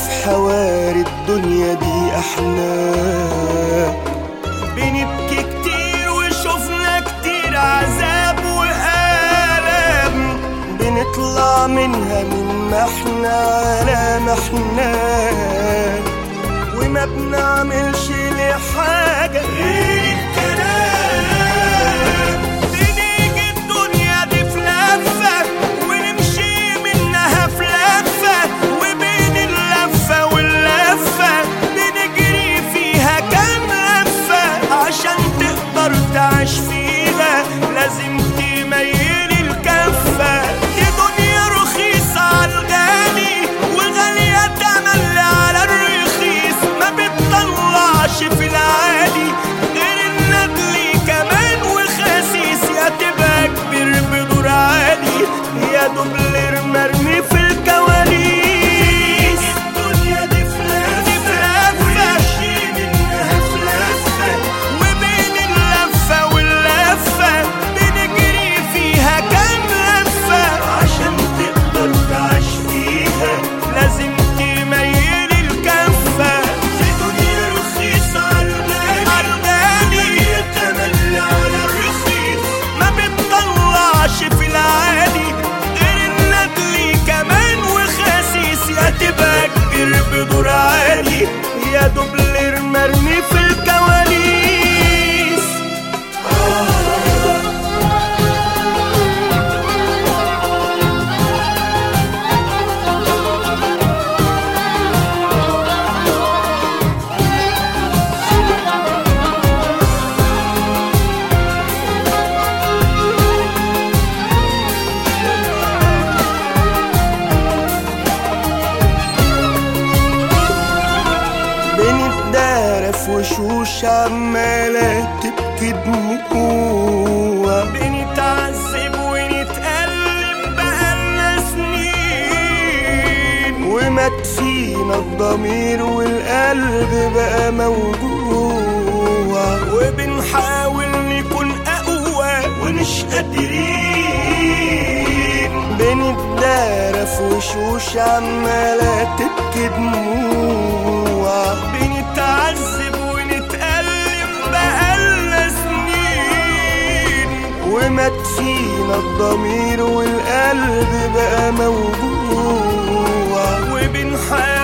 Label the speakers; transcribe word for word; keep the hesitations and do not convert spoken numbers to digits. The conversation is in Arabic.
Speaker 1: في حواري الدنيا دي احنا بنبكي كتير وشوفنا كتير عذاب وآلام، بنطلع منها من ما احنا على ما احنا، وما بنعملش لحاجة غير الكلام. بنيجي الدنيا دي في لفة ونمشي منها في لفة، وبين اللفة واللفة بنجري فيها كام لفة. عشان تقدر تعيش فيها لازم تميل الكفة. دي دنيا رخيصة عالغالي وغالية تملي على الرخيص، ما بتطلعش في العادي غير الندلي كمان وخسيس. يا تبقى كبير بدور عالي يا دوبلر مرمي في الكواليس. الدنيا دي في لفة ونمشي منها في لفة، وبين اللفة واللفة بنجري فيها كام لفة. عشان تقدر تعيش فيها لازم تميل الكفة. دي دنيا رخيصة عالغالي تملي على الرخيص، ما بتطلعش في العادي غير الندلي كمان وخسيس. يا تبقى كبير بدور عالي يا دوبلر مرمي في الكواليس. بنتدارى في وشوش عمالة تبكي دموع، بنتعذب ونتألم بقالنا سنين، ومات فينا الضمير والقلب بقى موجوع. وبنحاول نكون أقوى ومش قادرين، بنتدارى في وشوش عمالة تبكي دموع، بنتعذب ونتألم بقالنا سنين، ومات فينا الضمير والقلب بقى موجوع. وبنحاول